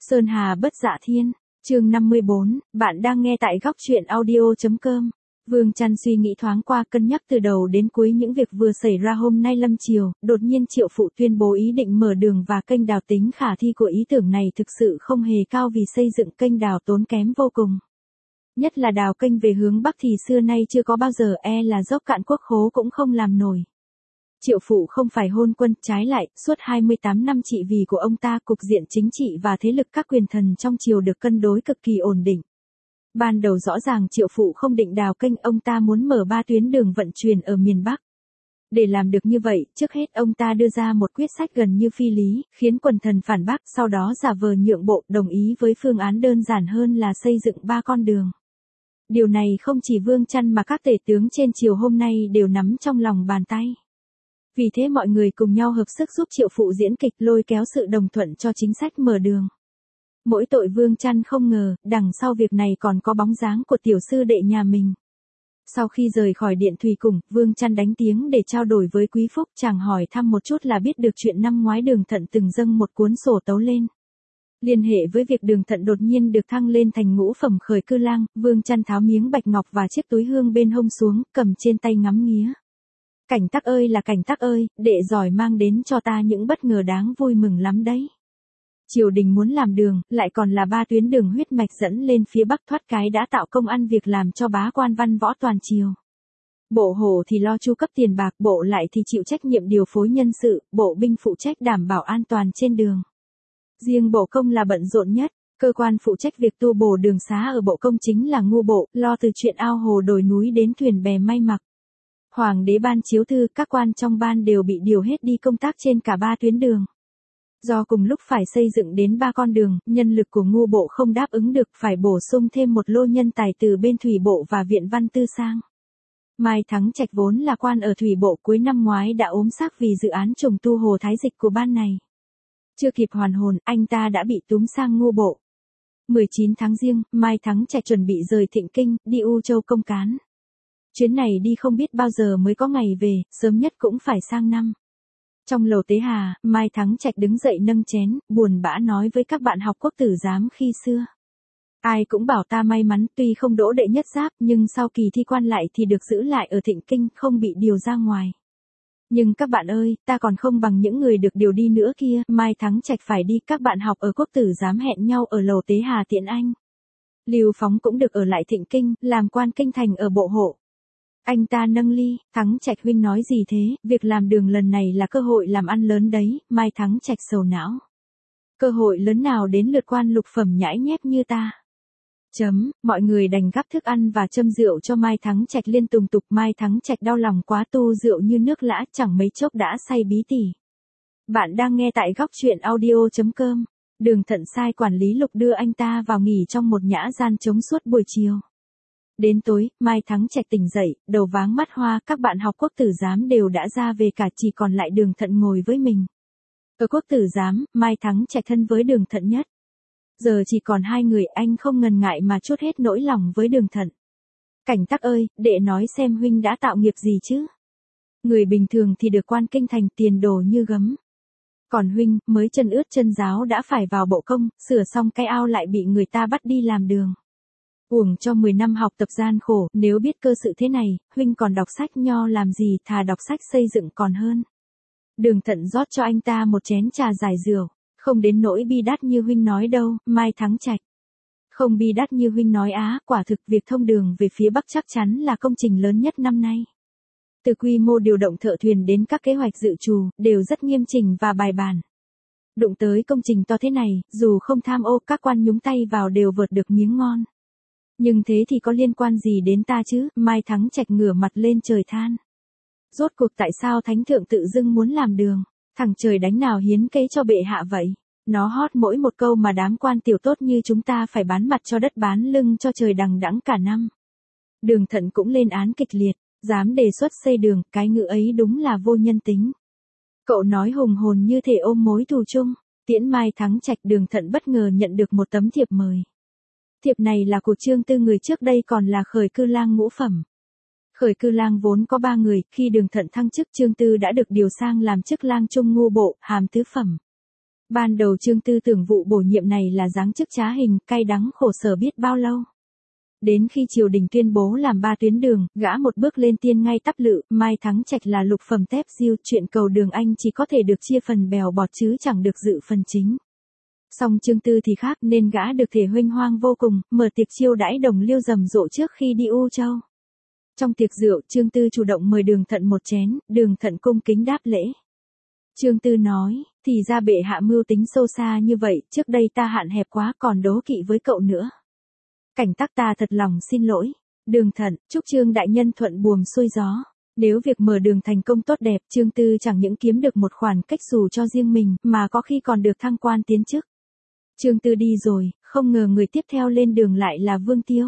Sơn Hà bất dạ thiên, chương 54, bạn đang nghe tại góc truyện audio.com. Vương Trăn suy nghĩ thoáng qua, cân nhắc từ đầu đến cuối những việc vừa xảy ra hôm nay lâm chiều, đột nhiên Triệu Phụ tuyên bố ý định mở đường và kênh đào, tính khả thi của ý tưởng này thực sự không hề cao vì xây dựng kênh đào tốn kém vô cùng. Nhất là đào kênh về hướng Bắc thì xưa nay chưa có bao giờ, là dốc cạn quốc khố cũng không làm nổi. Triệu Phụ không phải hôn quân, trái lại, suốt 28 năm trị vì của ông ta, cục diện chính trị và thế lực các quyền thần trong triều được cân đối cực kỳ ổn định. Ban đầu rõ ràng Triệu Phụ không định đào kênh, ông ta muốn mở 3 tuyến đường vận chuyển ở miền Bắc. Để làm được như vậy, trước hết ông ta đưa ra một quyết sách gần như phi lý, khiến quần thần phản bác, sau đó giả vờ nhượng bộ, đồng ý với phương án đơn giản hơn là xây dựng 3 con đường. Điều này không chỉ Vương Trăn mà các tể tướng trên triều hôm nay đều nắm trong lòng bàn tay. Vì thế mọi người cùng nhau hợp sức giúp Triệu Phụ diễn kịch, lôi kéo sự đồng thuận cho chính sách mở đường. Mỗi tội Vương Trăn không ngờ, đằng sau việc này còn có bóng dáng của tiểu sư đệ nhà mình. Sau khi rời khỏi điện thủy cùng, Vương Trăn đánh tiếng để trao đổi với Quý Phúc, chàng hỏi thăm một chút là biết được chuyện năm ngoái Đường Thận từng dâng một cuốn sổ tấu lên. Liên hệ với việc Đường Thận đột nhiên được thăng lên thành ngũ phẩm khởi cư lang, Vương Trăn tháo miếng bạch ngọc và chiếc túi hương bên hông xuống, cầm trên tay ngắm nghía. Cảnh Tắc ơi là Cảnh Tắc ơi, đệ giỏi mang đến cho ta những bất ngờ đáng vui mừng lắm đấy. Triều đình muốn làm đường, lại còn là 3 tuyến đường huyết mạch dẫn lên phía Bắc, thoát cái đã tạo công ăn việc làm cho bá quan văn võ toàn triều. Bộ Hổ thì lo chu cấp tiền bạc, bộ lại thì chịu trách nhiệm điều phối nhân sự, bộ binh phụ trách đảm bảo an toàn trên đường. Riêng bộ công là bận rộn nhất, cơ quan phụ trách việc tu bổ đường xá ở bộ công chính là ngu bộ, lo từ chuyện ao hồ đồi núi đến thuyền bè may mặc. Hoàng đế ban chiếu thư, các quan trong ban đều bị điều hết đi công tác trên cả 3 tuyến đường. Do cùng lúc phải xây dựng đến 3 con đường, nhân lực của ngu bộ không đáp ứng được, phải bổ sung thêm một lô nhân tài từ bên thủy bộ và viện văn tư sang. Mai Thắng Trạch vốn là quan ở thủy bộ, cuối năm ngoái đã ốm xác vì dự án trùng tu hồ Thái Dịch của ban này. Chưa kịp hoàn hồn, anh ta đã bị túm sang ngu bộ. 19 tháng Giêng, Mai Thắng Trạch chuẩn bị rời Thịnh Kinh, đi U Châu công cán. Chuyến này đi không biết bao giờ mới có ngày về, sớm nhất cũng phải sang năm. Trong lầu tế hà, Mai Thắng Trạch đứng dậy nâng chén, buồn bã nói với các bạn học quốc tử giám khi xưa. Ai cũng bảo ta may mắn, tuy không đỗ đệ nhất giáp, nhưng sau kỳ thi quan lại thì được giữ lại ở Thịnh Kinh, không bị điều ra ngoài. Nhưng các bạn ơi, ta còn không bằng những người được điều đi nữa kia, Mai Thắng Trạch phải đi, các bạn học ở quốc tử giám hẹn nhau ở lầu tế hà tiện anh. Lưu Phóng cũng được ở lại Thịnh Kinh, làm quan kinh thành ở bộ hộ. Anh ta nâng ly, Thắng Trạch huynh nói gì thế, việc làm đường lần này là cơ hội làm ăn lớn đấy, Mai Thắng Trạch sầu não. Cơ hội lớn nào đến lượt quan lục phẩm nhãi nhép như ta. Mọi người đành gắp thức ăn và châm rượu cho Mai Thắng Trạch liên tục. Mai Thắng Trạch đau lòng quá, tu rượu như nước lã, chẳng mấy chốc đã say bí tỉ. Bạn đang nghe tại góc truyện audio.com. Đường Thận sai quản lý Lục đưa anh ta vào nghỉ trong một nhã gian trống suốt buổi chiều. Đến tối, Mai Thắng Trạch tỉnh dậy, đầu váng mắt hoa, các bạn học quốc tử giám đều đã ra về cả, chỉ còn lại Đường Thận ngồi với mình. Ở quốc tử giám, Mai Thắng Trạch thân với Đường Thận nhất. Giờ chỉ còn 2 người, anh không ngần ngại mà trút hết nỗi lòng với Đường Thận. Cảnh Tắc ơi, đệ nói xem huynh đã tạo nghiệp gì chứ? Người bình thường thì được quan kinh thành, tiền đồ như gấm. Còn huynh, mới chân ướt chân ráo đã phải vào bộ công, sửa xong cái ao lại bị người ta bắt đi làm đường. Uổng cho 10 năm học tập gian khổ, nếu biết cơ sự thế này, huynh còn đọc sách nho làm gì, thà đọc sách xây dựng còn hơn. Đường Thận rót cho anh ta một chén trà giải rượu, không đến nỗi bi đát như huynh nói đâu, Mai Thắng Trạch. Không bi đát như huynh nói á, quả thực việc thông đường về phía Bắc chắc chắn là công trình lớn nhất năm nay. Từ quy mô điều động thợ thuyền đến các kế hoạch dự trù, đều rất nghiêm chỉnh và bài bản. Đụng tới công trình to thế này, dù không tham ô, các quan nhúng tay vào đều vượt được miếng ngon. Nhưng thế thì có liên quan gì đến ta chứ, Mai Thắng Trạch ngửa mặt lên trời than. Rốt cuộc tại sao thánh thượng tự dưng muốn làm đường, thằng trời đánh nào hiến kế cho bệ hạ vậy? Nó hót mỗi một câu mà đám quan tiểu tốt như chúng ta phải bán mặt cho đất bán lưng cho trời đằng đẵng cả năm. Đường Thận cũng lên án kịch liệt, dám đề xuất xây đường, cái ngữ ấy đúng là vô nhân tính. Cậu nói hùng hồn như thể ôm mối thù chung. Tiễn Mai Thắng Trạch, Đường Thận bất ngờ nhận được một tấm thiệp mời. Thiệp này là của Trương Tư, người trước đây còn là khởi cư lang ngũ phẩm. Khởi cư lang vốn có 3 người, khi Đường Thận thăng chức, Trương Tư đã được điều sang làm chức lang trung ngu bộ, hàm tứ phẩm. Ban đầu Trương Tư tưởng vụ bổ nhiệm này là giáng chức trá hình, cay đắng khổ sở biết bao lâu. Đến khi triều đình tuyên bố làm 3 tuyến đường, gã một bước lên tiên ngay tắp lự, Mai Thắng Trạch là lục phẩm tép diêu, chuyện cầu đường anh chỉ có thể được chia phần bèo bọt chứ chẳng được dự phần chính. Song Trương Tư thì khác nên gã được thể huênh hoang vô cùng, mở tiệc chiêu đãi đồng liêu rầm rộ trước khi đi U Châu. Trong tiệc rượu, Trương Tư chủ động mời Đường Thận một chén, Đường Thận cung kính đáp lễ. Trương Tư nói, thì ra bệ hạ mưu tính sâu xa như vậy, trước đây ta hạn hẹp quá còn đố kỵ với cậu nữa. Cảnh tắc ta thật lòng xin lỗi. Đường Thận, chúc Trương đại nhân thuận buồm xuôi gió. Nếu việc mở đường thành công tốt đẹp, Trương Tư chẳng những kiếm được một khoản cách xù cho riêng mình, mà có khi còn được thăng quan tiến chức. Trương Tư đi rồi, không ngờ người tiếp theo lên đường lại là Vương Tiêu.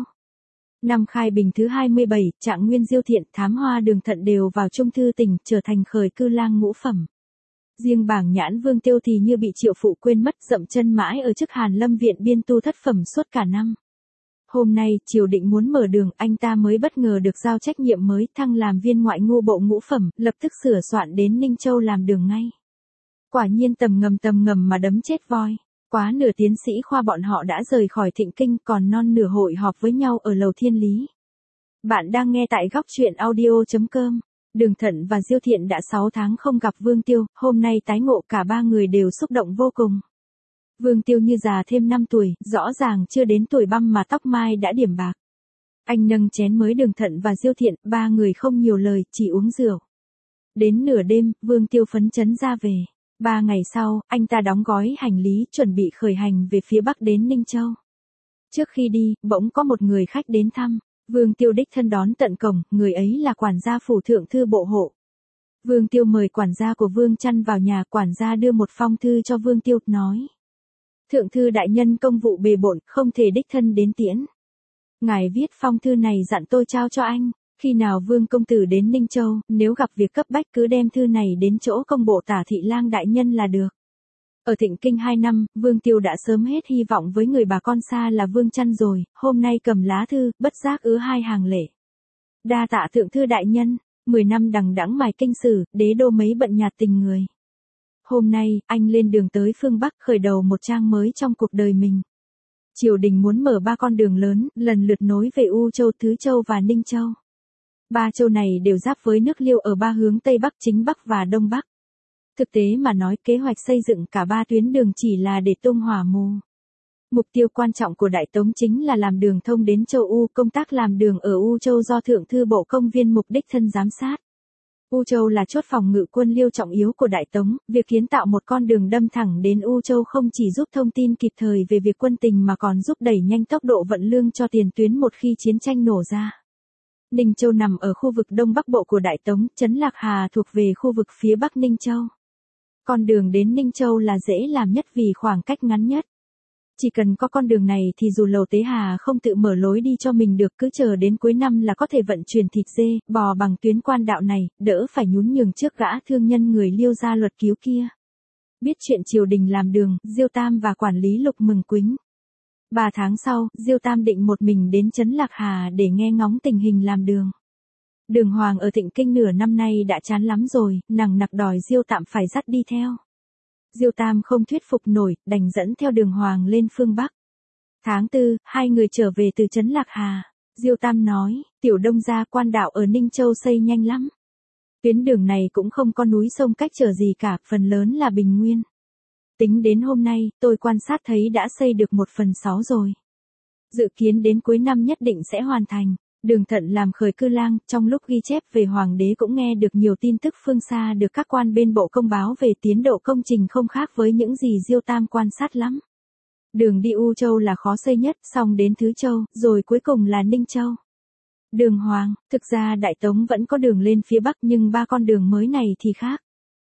Năm Khai Bình thứ 27, Trạng Nguyên Diêu Thiện, Thám Hoa Đường Thận đều vào Trung Thư Tỉnh, trở thành khởi cư lang ngũ phẩm. Riêng Bảng Nhãn Vương Tiêu thì như bị Triệu Phụ quên mất, dậm chân mãi ở chức Hàn Lâm Viện biên tu thất phẩm suốt cả năm. Hôm nay, triều định muốn mở đường, anh ta mới bất ngờ được giao trách nhiệm mới, thăng làm viên ngoại ngô bộ ngũ phẩm, lập tức sửa soạn đến Ninh Châu làm đường ngay. Quả nhiên tầm ngầm mà đấm chết voi. Quá nửa tiến sĩ khoa bọn họ đã rời khỏi Thịnh Kinh, còn non nửa hội họp với nhau ở lầu Thiên Lý. Bạn đang nghe tại góc truyện audio.com. Đường Thận và Diêu Thiện đã 6 tháng không gặp Vương Tiêu, hôm nay tái ngộ cả 3 người đều xúc động vô cùng. Vương Tiêu như già thêm 5 tuổi, rõ ràng chưa đến tuổi băm mà tóc mai đã điểm bạc. Anh nâng chén mới Đường Thận và Diêu Thiện, 3 người không nhiều lời, chỉ uống rượu. Đến nửa đêm, Vương Tiêu phấn chấn ra về. 3 ngày sau, anh ta đóng gói hành lý, chuẩn bị khởi hành về phía Bắc đến Ninh Châu. Trước khi đi, bỗng có một người khách đến thăm. Vương Tiêu đích thân đón tận cổng, người ấy là quản gia phủ thượng thư bộ hộ. Vương Tiêu mời quản gia của Vương Chăn vào nhà, quản gia đưa một phong thư cho Vương Tiêu, nói. Thượng thư đại nhân công vụ bề bộn, không thể đích thân đến tiễn. Ngài viết phong thư này dặn tôi trao cho anh, khi nào Vương công tử đến Ninh Châu, nếu gặp việc cấp bách cứ đem thư này đến chỗ công bộ Tả Thị Lang đại nhân là được. Ở Thịnh Kinh 2 năm, Vương Tiêu đã sớm hết hy vọng với người bà con xa là Vương Chăn rồi, hôm nay cầm lá thư, bất giác ứa 2 hàng lệ. Đa tạ thượng thư đại nhân, 10 năm đằng đẵng mài kinh sử, đế đô mấy bận nhạt tình người. Hôm nay, anh lên đường tới phương Bắc khởi đầu một trang mới trong cuộc đời mình. Triều đình muốn mở 3 con đường lớn, lần lượt nối về U Châu, Thứ Châu và Ninh Châu. 3 châu này đều giáp với nước Liêu ở 3 hướng Tây Bắc, Chính Bắc và Đông Bắc. Thực tế mà nói, kế hoạch xây dựng cả 3 tuyến đường chỉ là để tung hỏa mù. Mục tiêu quan trọng của Đại Tống chính là làm đường thông đến châu U, công tác làm đường ở U Châu do Thượng thư Bộ Công Viên mục đích thân giám sát. U Châu là chốt phòng ngự quân Liêu trọng yếu của Đại Tống, việc kiến tạo một con đường đâm thẳng đến U Châu không chỉ giúp thông tin kịp thời về việc quân tình mà còn giúp đẩy nhanh tốc độ vận lương cho tiền tuyến một khi chiến tranh nổ ra. Ninh Châu nằm ở khu vực Đông Bắc Bộ của Đại Tống, Trấn Lạc Hà thuộc về khu vực phía Bắc Ninh Châu. Con đường đến Ninh Châu là dễ làm nhất vì khoảng cách ngắn nhất. Chỉ cần có con đường này thì dù Lầu Tế Hà không tự mở lối đi cho mình được, cứ chờ đến cuối năm là có thể vận chuyển thịt dê, bò bằng tuyến quan đạo này, đỡ phải nhún nhường trước gã thương nhân người Liêu gia luật cứu kia. Biết chuyện triều đình làm đường, Diêu Tam và quản lý Lục mừng quính. 3 tháng sau, Diêu Tam định một mình đến Trấn Lạc Hà để nghe ngóng tình hình làm đường. Đường Hoàng ở Thịnh Kinh nửa năm nay đã chán lắm rồi, nằng nặc đòi Diêu Tam phải dắt đi theo. Diêu Tam không thuyết phục nổi, đành dẫn theo Đường Hoàng lên phương Bắc. Tháng 4, 2 người trở về từ Trấn Lạc Hà. Diêu Tam nói, tiểu đông gia quan đạo ở Ninh Châu xây nhanh lắm. Tuyến đường này cũng không có núi sông cách trở gì cả, phần lớn là bình nguyên. Tính đến hôm nay, tôi quan sát thấy đã xây được 1/6 rồi. Dự kiến đến cuối năm nhất định sẽ hoàn thành. Đường Thận làm khởi cư lang, trong lúc ghi chép về hoàng đế cũng nghe được nhiều tin tức phương xa được các quan bên bộ công báo về tiến độ công trình không khác với những gì Diêu Tam quan sát lắm. Đường đi U Châu là khó xây nhất, xong đến Thứ Châu, rồi cuối cùng là Ninh Châu. Đường Hoàng, thực ra Đại Tống vẫn có đường lên phía Bắc nhưng 3 con đường mới này thì khác.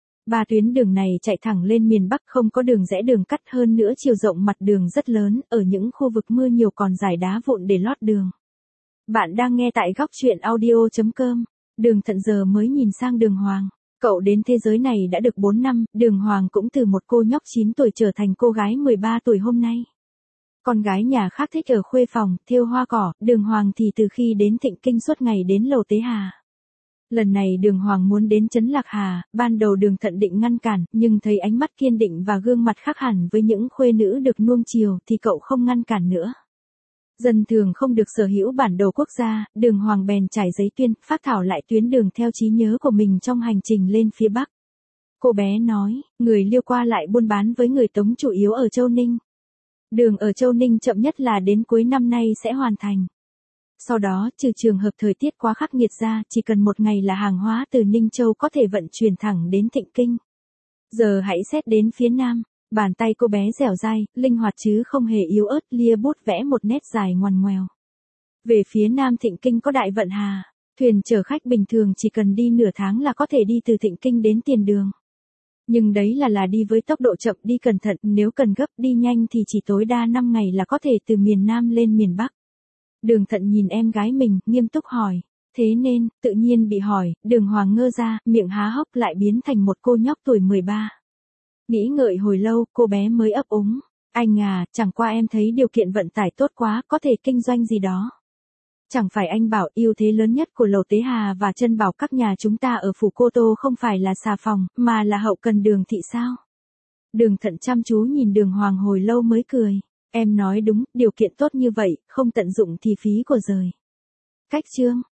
3 tuyến đường này chạy thẳng lên miền Bắc, không có đường rẽ đường cắt, hơn nữa chiều rộng mặt đường rất lớn, ở những khu vực mưa nhiều còn rải đá vụn để lót đường. Bạn đang nghe tại góc truyện audio.com. Đường Thận giờ mới nhìn sang Đường Hoàng. Cậu đến thế giới này đã được 4 năm, Đường Hoàng cũng từ một cô nhóc 9 tuổi trở thành cô gái 13 tuổi hôm nay. Con gái nhà khác thích ở khuê phòng, thêu hoa cỏ, Đường Hoàng thì từ khi đến Thịnh Kinh suốt ngày đến Lầu Tế Hà. Lần này Đường Hoàng muốn đến Trấn Lạc Hà, ban đầu Đường Thận định ngăn cản, nhưng thấy ánh mắt kiên định và gương mặt khác hẳn với những khuê nữ được nuông chiều thì cậu không ngăn cản nữa. Dân thường không được sở hữu bản đồ quốc gia, Đường Hoàng bèn trải giấy tuyên, phác thảo lại tuyến đường theo trí nhớ của mình trong hành trình lên phía Bắc. Cô bé nói, người Liêu qua lại buôn bán với người Tống chủ yếu ở Châu Ninh. Đường ở Châu Ninh chậm nhất là đến cuối năm nay sẽ hoàn thành. Sau đó, trừ trường hợp thời tiết quá khắc nghiệt ra, chỉ cần một ngày là hàng hóa từ Ninh Châu có thể vận chuyển thẳng đến Thịnh Kinh. Giờ hãy xét đến phía Nam. Bàn tay cô bé dẻo dai, linh hoạt chứ không hề yếu ớt, lia bút vẽ một nét dài ngoằn ngoèo. Về phía Nam Thịnh Kinh có Đại Vận Hà, thuyền chở khách bình thường chỉ cần đi nửa tháng là có thể đi từ Thịnh Kinh đến Tiền Đường. Nhưng đấy là đi với tốc độ chậm, đi cẩn thận, nếu cần gấp đi nhanh thì chỉ tối đa 5 ngày là có thể từ miền Nam lên miền Bắc. Đường Thận nhìn em gái mình, nghiêm túc hỏi. Thế nên, tự nhiên bị hỏi, Đường Hoàng ngơ ra, miệng há hốc lại biến thành một cô nhóc tuổi 13. Nghĩ ngợi hồi lâu, cô bé mới ấp úng. Anh à, chẳng qua em thấy điều kiện vận tải tốt quá, có thể kinh doanh gì đó. Chẳng phải anh bảo ưu thế lớn nhất của Lầu Tế Hà và Trân Bảo các nhà chúng ta ở Phủ Cô Tô không phải là xà phòng, mà là hậu cần Đường thị sao? Đường Thận chăm chú nhìn Đường Hoàng hồi lâu mới cười. Em nói đúng, điều kiện tốt như vậy, không tận dụng thì phí của giời. Cách chương